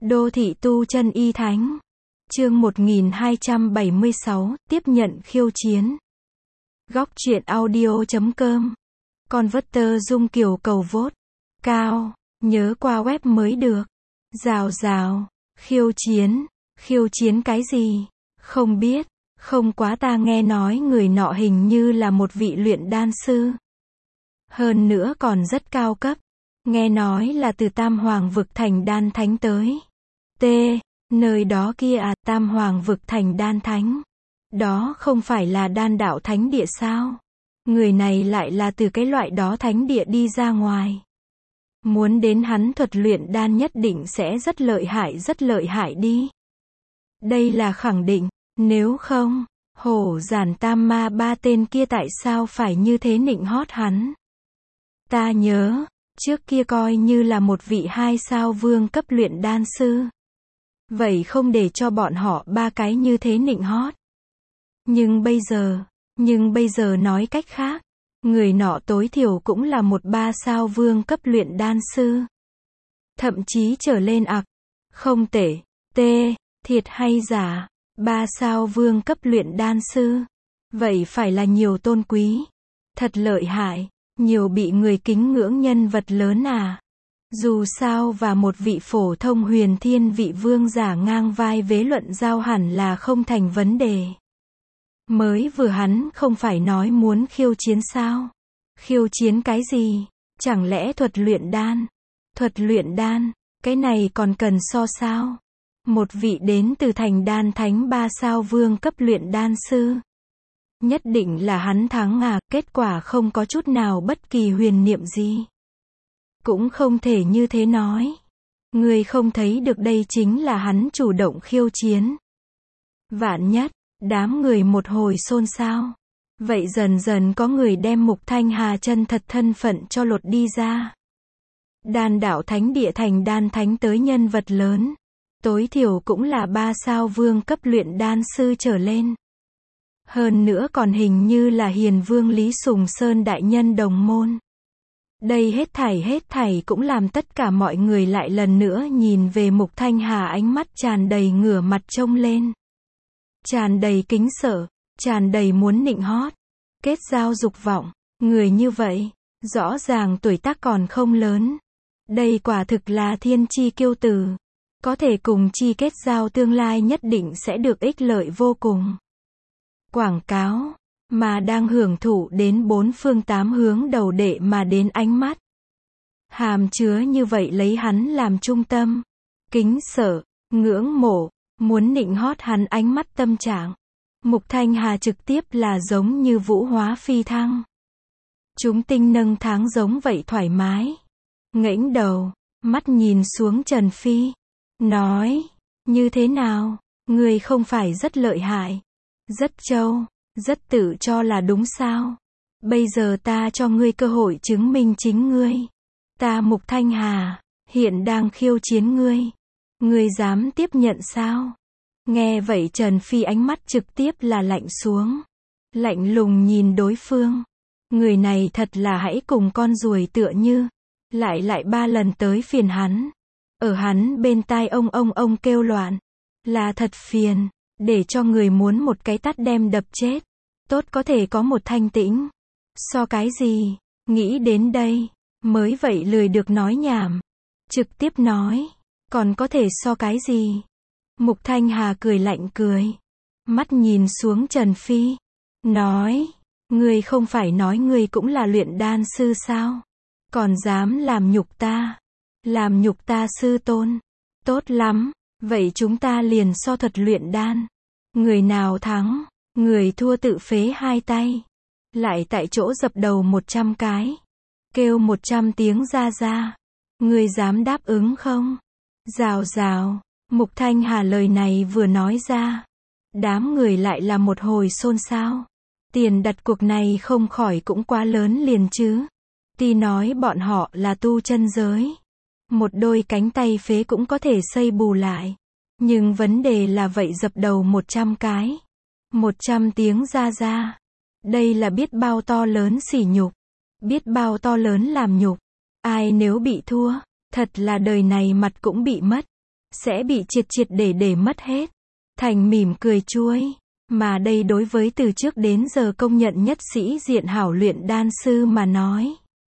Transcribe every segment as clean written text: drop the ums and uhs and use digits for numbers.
Đô thị tu chân y thánh. Chương 1276, tiếp nhận khiêu chiến. Góc truyện audio.com. Converter Dung Kiều cầu vote cao, nhớ qua web mới được. Rào rào, khiêu chiến cái gì? Không biết, không quá, ta nghe nói người nọ hình như là một vị luyện đan sư. Hơn nữa còn rất cao cấp. Nghe nói là từ Tam Hoàng vực thành đan thánh tới. Nơi đó kia à, Tam Hoàng vực thành đan thánh. Đó không phải là đan đạo thánh địa sao? Người này lại là từ cái loại đó thánh địa đi ra ngoài. Muốn đến hắn thuật luyện đan nhất định sẽ rất lợi hại đi. Đây là khẳng định, nếu không, Hổ Giản Tam Ma ba tên kia tại sao phải như thế nịnh hót hắn? Ta nhớ, trước kia coi như là một vị 2 sao vương cấp luyện đan sư. Vậy không để cho bọn họ ba cái như thế nịnh hót. Nhưng bây giờ nói cách khác, người nọ tối thiểu cũng là một 3 sao vương cấp luyện đan sư. Thậm chí trở lên ặc. Không tệ. Thiệt hay giả? 3 sao vương cấp luyện đan sư. Vậy phải là nhiều tôn quý. Thật lợi hại. Nhiều bị người kính ngưỡng nhân vật lớn à. Dù sao và một vị phổ thông huyền thiên vị vương giả ngang vai vế luận giao hẳn là không thành vấn đề. Mới vừa hắn không phải nói muốn khiêu chiến sao? Khiêu chiến cái gì? Chẳng lẽ thuật luyện đan? Thuật luyện đan, cái này còn cần so sao? Một vị đến từ thành đan thánh 3 sao vương cấp luyện đan sư. Nhất định là hắn thắng à, kết quả không có chút nào bất kỳ huyền niệm gì. Cũng không thể như thế nói. Ngươi không thấy được đây chính là hắn chủ động khiêu chiến. Vạn nhất, đám người một hồi xôn xao. Vậy dần dần có người đem Mục Thanh Hà chân thật thân phận cho lột đi ra. Đan đạo thánh địa thành đan thánh tới nhân vật lớn. Tối thiểu cũng là 3 sao vương cấp luyện đan sư trở lên. Hơn nữa còn hình như là Hiền Vương Lý Sùng Sơn đại nhân đồng môn. Đây hết thảy cũng làm tất cả mọi người lại lần nữa nhìn về Mục Thanh Hà, ánh mắt tràn đầy ngửa mặt trông lên. Tràn đầy kính sợ, tràn đầy muốn nịnh hót, kết giao dục vọng. Người như vậy, rõ ràng tuổi tác còn không lớn. Đây quả thực là thiên chi kiêu tử. Có thể cùng chi kết giao tương lai nhất định sẽ được ích lợi vô cùng. Quảng cáo, mà đang hưởng thụ đến 4 phương 8 hướng đầu đệ mà đến ánh mắt. Hàm chứa như vậy lấy hắn làm trung tâm. Kính sợ, ngưỡng mộ, muốn nịnh hót hắn ánh mắt tâm trạng. Mục Thanh Hà trực tiếp là giống như vũ hóa phi thăng. Chúng tinh nâng tháng giống vậy thoải mái. Ngẩng đầu, mắt nhìn xuống Trần Phi. Nói, như thế nào, ngươi không phải rất lợi hại, rất trâu, rất tự cho là đúng sao? Bây giờ ta cho ngươi cơ hội chứng minh chính ngươi. Ta Mục Thanh Hà, hiện đang khiêu chiến ngươi. Ngươi dám tiếp nhận sao? Nghe vậy Trần Phi ánh mắt trực tiếp là lạnh xuống. Lạnh lùng nhìn đối phương. Người này thật là hãy cùng con ruồi tựa như. Lại 3 lần tới phiền hắn. Ở hắn bên tai ông kêu loạn. Là thật phiền. Để cho người muốn một cái tát đem đập chết. Tốt có thể có một thanh tĩnh. So cái gì? Nghĩ đến đây. Mới vậy lười được nói nhảm. Trực tiếp nói. Còn có thể so cái gì? Mục Thanh Hà cười lạnh cười. Mắt nhìn xuống Trần Phi. Nói. Ngươi không phải nói ngươi cũng là luyện đan sư sao? Còn dám làm nhục ta. Làm nhục ta sư tôn. Tốt lắm. Vậy chúng ta liền so thuật luyện đan. Người nào thắng, người thua tự phế 2 tay. Lại tại chỗ dập đầu 100 cái. Kêu 100 tiếng ra. Người dám đáp ứng không? Rào rào. Mục Thanh Hà lời này vừa nói ra. Đám người lại là một hồi xôn xao. Tiền đặt cuộc này không khỏi cũng quá lớn liền chứ. Tuy nói bọn họ là tu chân giới. Một đôi cánh tay phế cũng có thể xây bù lại. Nhưng vấn đề là vậy dập đầu 100 cái. 100 tiếng ra. Đây là biết bao to lớn sỉ nhục. Biết bao to lớn làm nhục. Ai nếu bị thua, thật là đời này mặt cũng bị mất. sẽ bị triệt triệt để mất hết. Thành mỉm cười chuối. Mà đây đối với từ trước đến giờ công nhận nhất sĩ diện hảo luyện đan sư mà nói.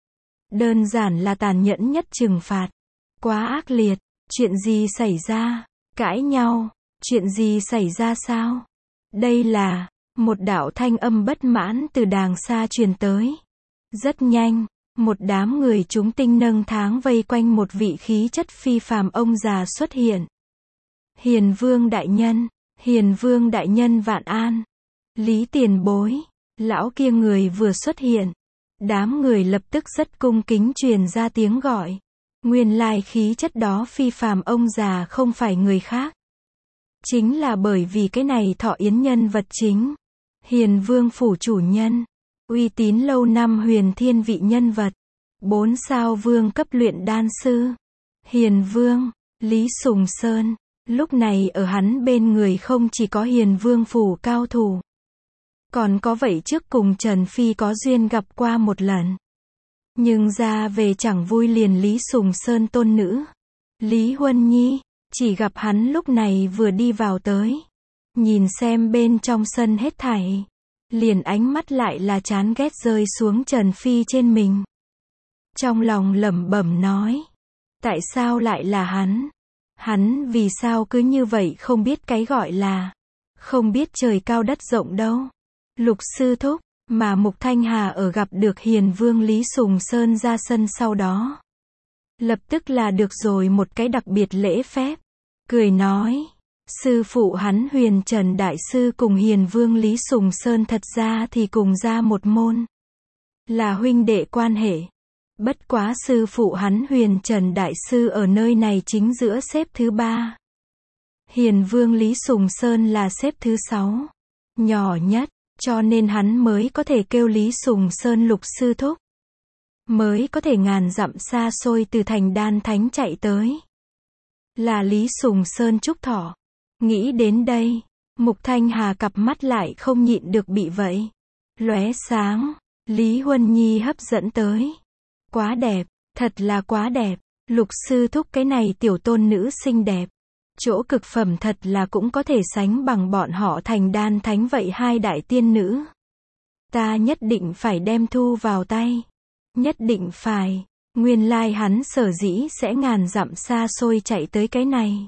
Đơn giản là tàn nhẫn nhất trừng phạt. Quá ác liệt. Chuyện gì xảy ra? Cãi nhau. Chuyện gì xảy ra sao? Đây là một đạo thanh âm bất mãn từ đàng xa truyền tới. Rất nhanh, một đám người chúng tinh nâng tháng vây quanh một vị khí chất phi phàm ông già xuất hiện. Hiền Vương đại nhân, Hiền Vương đại nhân vạn an. Lý tiền bối, lão kia người vừa xuất hiện. Đám người lập tức rất cung kính truyền ra tiếng gọi. Nguyên lai khí chất đó phi phàm ông già không phải người khác. Chính là bởi vì cái này thọ yến nhân vật chính. Hiền Vương phủ chủ nhân. Uy tín lâu năm huyền thiên vị nhân vật. 4 sao vương cấp luyện đan sư. Hiền Vương, Lý Sùng Sơn. Lúc này ở hắn bên người không chỉ có Hiền Vương phủ cao thủ. Còn có vậy trước cùng Trần Phi có duyên gặp qua một lần. Nhưng ra về chẳng vui liền Lý Sùng Sơn tôn nữ. Lý Huân Nhi, chỉ gặp hắn lúc này vừa đi vào tới. Nhìn xem bên trong sân hết thảy. Liền ánh mắt lại là chán ghét rơi xuống Trần Phi trên mình. Trong lòng lẩm bẩm nói. Tại sao lại là hắn? Hắn vì sao cứ như vậy không biết cái gọi là. Không biết trời cao đất rộng đâu. Lục sư thúc. Mà Mục Thanh Hà ở gặp được Hiền Vương Lý Sùng Sơn ra sân sau đó. Lập tức là được rồi một cái đặc biệt lễ phép. Cười nói. Sư phụ hắn Huyền Trần Đại Sư cùng Hiền Vương Lý Sùng Sơn thật ra thì cùng ra một môn. Là huynh đệ quan hệ. Bất quá sư phụ hắn Huyền Trần Đại Sư ở nơi này chính giữa xếp thứ 3. Hiền Vương Lý Sùng Sơn là xếp thứ 6. Nhỏ nhất. Cho nên hắn mới có thể kêu Lý Sùng Sơn Lục sư thúc. Mới có thể ngàn dặm xa xôi từ thành Đan Thánh chạy tới. Là Lý Sùng Sơn chúc thọ. Nghĩ đến đây, Mục Thanh Hà cặp mắt lại không nhịn được bị vậy. Lóe sáng, Lý Huân Nhi hấp dẫn tới. Quá đẹp, thật là quá đẹp. Lục sư thúc cái này tiểu tôn nữ xinh đẹp. Chỗ cực phẩm thật là cũng có thể sánh bằng bọn họ thành Đan Thánh vậy hai đại tiên nữ. Ta nhất định phải đem thu vào tay. Nhất định phải. Nguyên lai hắn sở dĩ sẽ ngàn dặm xa xôi chạy tới cái này.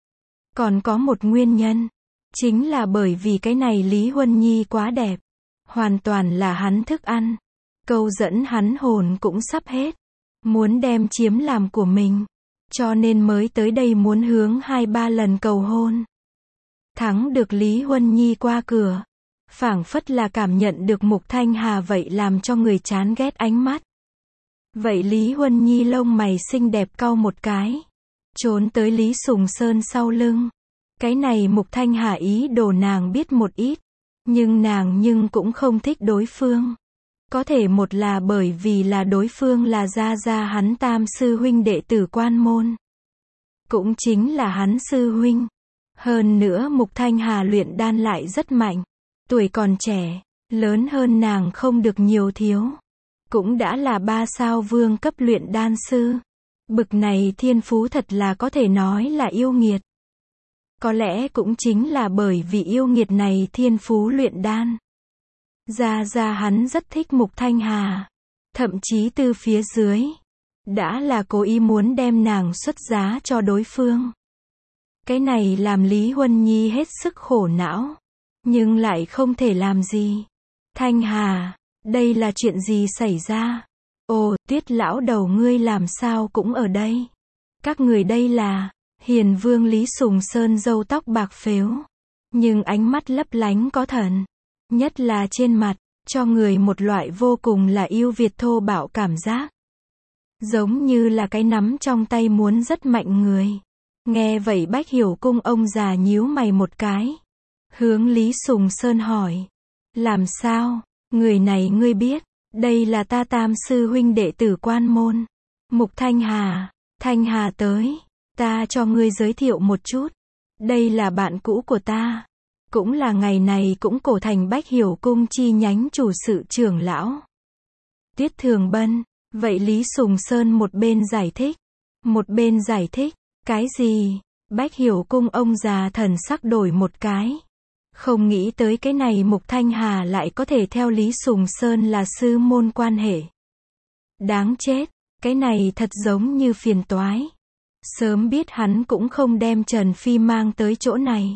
Còn có một nguyên nhân. Chính là bởi vì cái này Lý Huân Nhi quá đẹp. Hoàn toàn là hắn thức ăn. Câu dẫn hắn hồn cũng sắp hết. Muốn đem chiếm làm của mình. Cho nên mới tới đây muốn hướng 2-3 lần cầu hôn. Thắng được Lý Huân Nhi qua cửa. Phảng phất là cảm nhận được Mục Thanh Hà vậy làm cho người chán ghét ánh mắt. Vậy Lý Huân Nhi lông mày xinh đẹp cau một cái. Trốn tới Lý Sùng Sơn sau lưng. Cái này Mục Thanh Hà ý đồ nàng biết một ít. Nhưng nàng cũng không thích đối phương. Có thể một là bởi vì là đối phương là gia hắn tam sư huynh đệ tử quan môn. Cũng chính là hắn sư huynh. Hơn nữa Mục Thanh Hà luyện đan lại rất mạnh. Tuổi còn trẻ, lớn hơn nàng không được nhiều thiếu. Cũng đã là 3 sao vương cấp luyện đan sư. Bực này thiên phú thật là có thể nói là yêu nghiệt. Có lẽ cũng chính là bởi vì yêu nghiệt này thiên phú luyện đan. Gia hắn rất thích Mục Thanh Hà. Thậm chí từ phía dưới. Đã là cố ý muốn đem nàng xuất giá cho đối phương. Cái này làm Lý Huân Nhi hết sức khổ não. Nhưng lại không thể làm gì. Thanh Hà, đây là chuyện gì xảy ra? Ồ, Tuyết lão đầu ngươi làm sao cũng ở đây? Các người đây là Hiền Vương Lý Sùng Sơn râu tóc bạc phếu. Nhưng ánh mắt lấp lánh có thần. Nhất là trên mặt, cho người một loại vô cùng là yêu Việt thô bạo cảm giác. Giống như là cái nắm trong tay muốn rất mạnh người. Nghe vậy Bách Hiểu Cung ông già nhíu mày một cái. Hướng Lý Sùng Sơn hỏi. Làm sao? Người này ngươi biết. Đây là ta tam sư huynh đệ tử quan môn. Mục Thanh Hà. Thanh Hà tới. Ta cho ngươi giới thiệu một chút. Đây là bạn cũ của ta. Cũng là ngày này cũng cổ thành Bách Hiểu Cung chi nhánh chủ sự trưởng lão. Tuyết Thường Bân. Vậy Lý Sùng Sơn một bên giải thích. Cái gì? Bách Hiểu Cung ông già thần sắc đổi một cái. Không nghĩ tới cái này Mục Thanh Hà lại có thể theo Lý Sùng Sơn là sư môn quan hệ. Đáng chết, cái này thật giống như phiền toái. Sớm biết hắn cũng không đem Trần Phi mang tới chỗ này.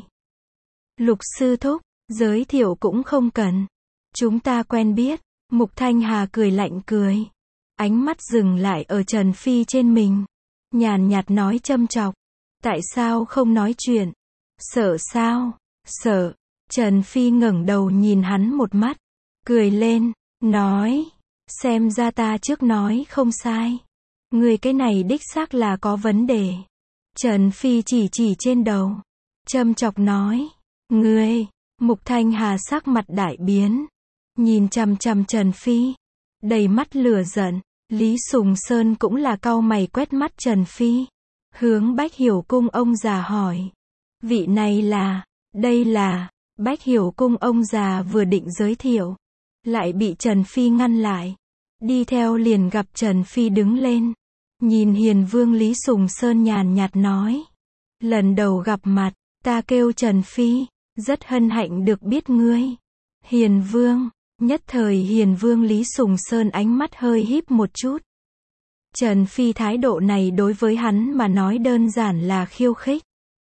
Lục sư thúc, giới thiệu cũng không cần. Chúng ta quen biết. Mục Thanh Hà cười lạnh cười. Ánh mắt dừng lại ở Trần Phi trên mình. Nhàn nhạt nói châm chọc. Tại sao không nói chuyện? Sợ sao? Sợ. Trần Phi ngẩng đầu nhìn hắn một mắt. Cười lên, nói. Xem ra ta trước nói không sai. Người cái này đích xác là có vấn đề. Trần Phi chỉ trên đầu. Châm chọc nói. Ngươi. Mục Thanh Hà sắc mặt đại biến. Nhìn chằm chằm Trần Phi. Đầy mắt lửa giận. Lý Sùng Sơn cũng là cau mày quét mắt Trần Phi. Hướng Bách Hiểu Cung ông già hỏi. Vị này là, đây là, Bách Hiểu Cung ông già vừa định giới thiệu. Lại bị Trần Phi ngăn lại. Đi theo liền gặp Trần Phi đứng lên. Nhìn Hiền Vương Lý Sùng Sơn nhàn nhạt nói. Lần đầu gặp mặt, ta kêu Trần Phi, rất hân hạnh được biết ngươi. Hiền Vương, nhất thời Hiền Vương Lý Sùng Sơn ánh mắt hơi híp một chút. Trần Phi thái độ này đối với hắn mà nói đơn giản là khiêu khích.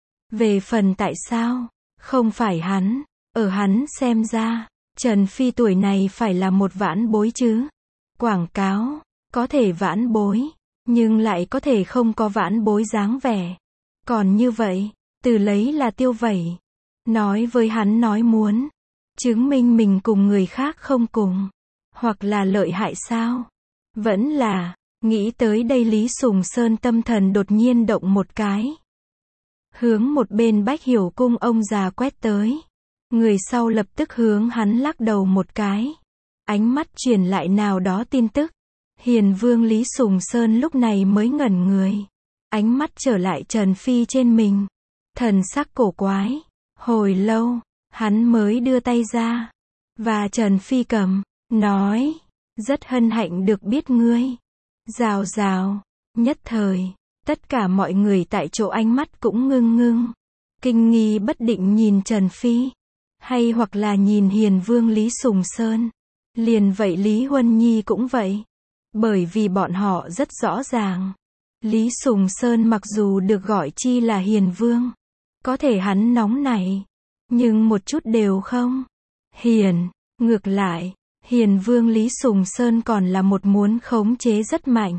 Về phần tại sao, không phải hắn, ở hắn xem ra, Trần Phi tuổi này phải là một vãn bối chứ. Quảng cáo, có thể vãn bối, nhưng lại có thể không có vãn bối dáng vẻ. Còn như vậy, từ lấy là tiêu vẩy. Nói với hắn nói muốn, chứng minh mình cùng người khác không cùng. Hoặc là lợi hại sao? Vẫn là, nghĩ tới đây Lý Sùng Sơn tâm thần đột nhiên động một cái. Hướng một bên Bách Hiểu Cung ông già quét tới. Người sau lập tức hướng hắn lắc đầu một cái. Ánh mắt truyền lại nào đó tin tức. Hiền Vương Lý Sùng Sơn lúc này mới ngẩn người. Ánh mắt trở lại Trần Phi trên mình. Thần sắc cổ quái. Hồi lâu, hắn mới đưa tay ra. Và Trần Phi cầm, nói. Rất hân hạnh được biết ngươi. Rào rào, nhất thời, tất cả mọi người tại chỗ ánh mắt cũng ngưng ngưng. Kinh nghi bất định nhìn Trần Phi. Hay hoặc là nhìn Hiền Vương Lý Sùng Sơn. Liền vậy Lý Huân Nhi cũng vậy. Bởi vì bọn họ rất rõ ràng. Lý Sùng Sơn mặc dù được gọi chi là Hiền Vương. Có thể hắn nóng này. Nhưng một chút đều không. Hiền, ngược lại, Hiền Vương Lý Sùng Sơn còn là một muốn khống chế rất mạnh.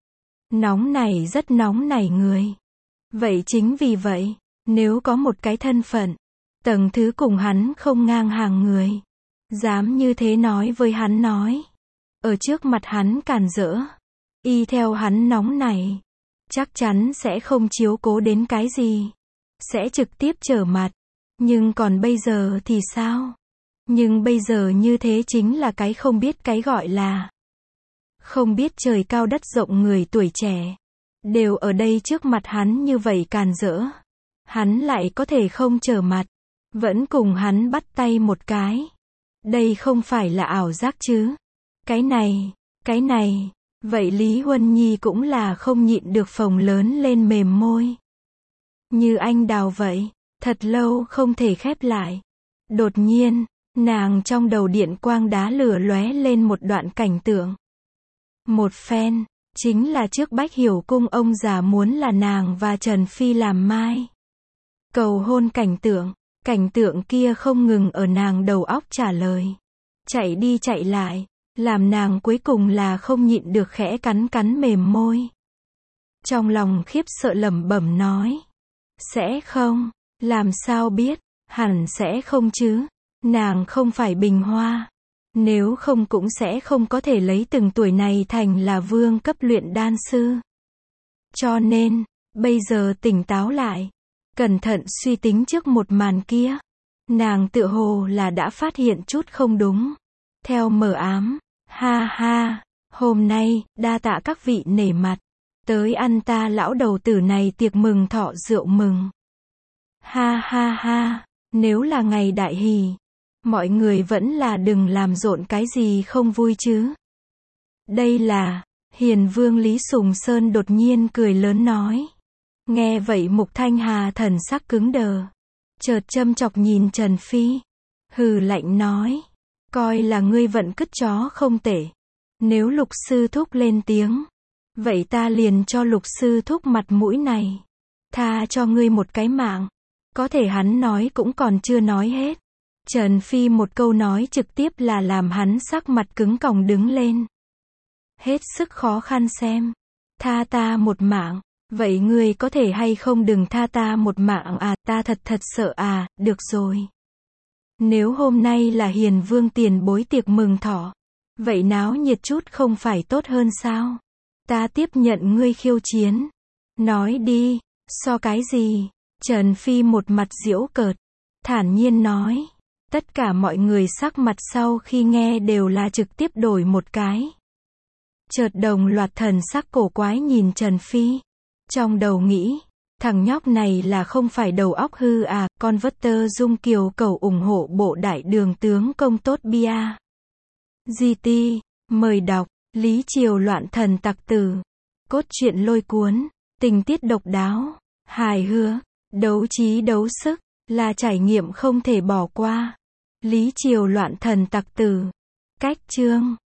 Nóng này rất nóng nảy người. Vậy chính vì vậy, nếu có một cái thân phận, tầng thứ cùng hắn không ngang hàng người. Dám như thế nói với hắn nói. Ở trước mặt hắn cản rỡ. Y theo hắn nóng này. Chắc chắn sẽ không chiếu cố đến cái gì. Sẽ trực tiếp trở mặt. Nhưng còn bây giờ thì sao? Nhưng bây giờ như thế chính là cái không biết cái gọi là. Không biết trời cao đất rộng người tuổi trẻ. Đều ở đây trước mặt hắn như vậy càn rỡ. Hắn lại có thể không trở mặt. Vẫn cùng hắn bắt tay một cái. Đây không phải là ảo giác chứ. Cái này. Vậy Lý Huân Nhi cũng là không nhịn được phồng lớn lên mềm môi. Như anh đào vậy. Thật lâu không thể khép lại. Đột nhiên, nàng trong đầu điện quang đá lửa lóe lên một đoạn cảnh tượng. Một phen, chính là trước Bách Hiểu Cung ông già muốn là nàng và Trần Phi làm mai. Cầu hôn cảnh tượng kia không ngừng ở nàng đầu óc trả lời. Chạy đi chạy lại, làm nàng cuối cùng là không nhịn được khẽ cắn mềm môi. Trong lòng khiếp sợ lẩm bẩm nói. Sẽ không, làm sao biết, hẳn sẽ không chứ, nàng không phải bình hoa. Nếu không cũng sẽ không có thể lấy từng tuổi này thành là vương cấp luyện đan sư. Cho nên, bây giờ tỉnh táo lại, cẩn thận suy tính trước một màn kia. Nàng tựa hồ là đã phát hiện chút không đúng. Theo mờ ám, ha ha, hôm nay, đa tạ các vị nể mặt. Tới ăn ta lão đầu tử này tiệc mừng thọ rượu mừng. Ha ha ha, nếu là ngày đại hỷ. Mọi người vẫn là đừng làm rộn cái gì không vui chứ. Đây là, Hiền Vương Lý Sùng Sơn đột nhiên cười lớn nói. Nghe vậy Mục Thanh Hà thần sắc cứng đờ. Chợt châm chọc nhìn Trần Phi. Hừ lạnh nói. Coi là ngươi vận cứt chó không tệ. Nếu Lục sư thúc lên tiếng. Vậy ta liền cho Lục sư thúc mặt mũi này. Tha cho ngươi một cái mạng. Có thể hắn nói cũng còn chưa nói hết. Trần Phi một câu nói trực tiếp là làm hắn sắc mặt cứng còng đứng lên. Hết sức khó khăn xem. Tha ta một mạng. Vậy ngươi có thể hay không đừng tha ta một mạng à, ta thật sợ à, được rồi. Nếu hôm nay là Hiền Vương tiền bối tiệc mừng thọ. Vậy náo nhiệt chút không phải tốt hơn sao? Ta tiếp nhận ngươi khiêu chiến. Nói đi, so cái gì? Trần Phi một mặt giễu cợt. Thản nhiên nói. Tất cả mọi người sắc mặt sau khi nghe đều là trực tiếp đổi một cái. Chợt đồng loạt thần sắc cổ quái nhìn Trần Phi. Trong đầu nghĩ, thằng nhóc này là không phải đầu óc hư à, con vất tơ dung kiều cầu ủng hộ bộ đại đường tướng công tốt bia. GT, mời đọc, Lý Triều loạn thần tặc tử. Cốt truyện lôi cuốn, tình tiết độc đáo, hài hước, đấu trí đấu sức, là trải nghiệm không thể bỏ qua. Lý Triều loạn thần tặc tử. Cách chương